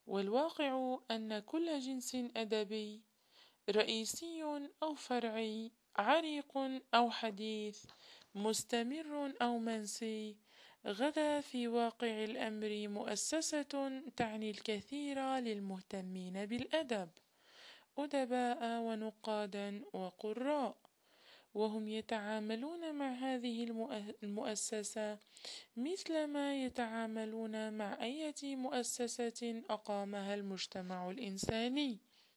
والواقع أن كل جنس أدبي رئيسي أو فرعي، عريق أو حديث، مستمر أو منسي، غدا في واقع الأمر مؤسسة تعني الكثير للمهتمين بالأدب، أدباء ونقادا وقراء، وهم يتعاملون مع هذه المؤسسة مثلما يتعاملون مع أي مؤسسة أقامها المجتمع الإنساني.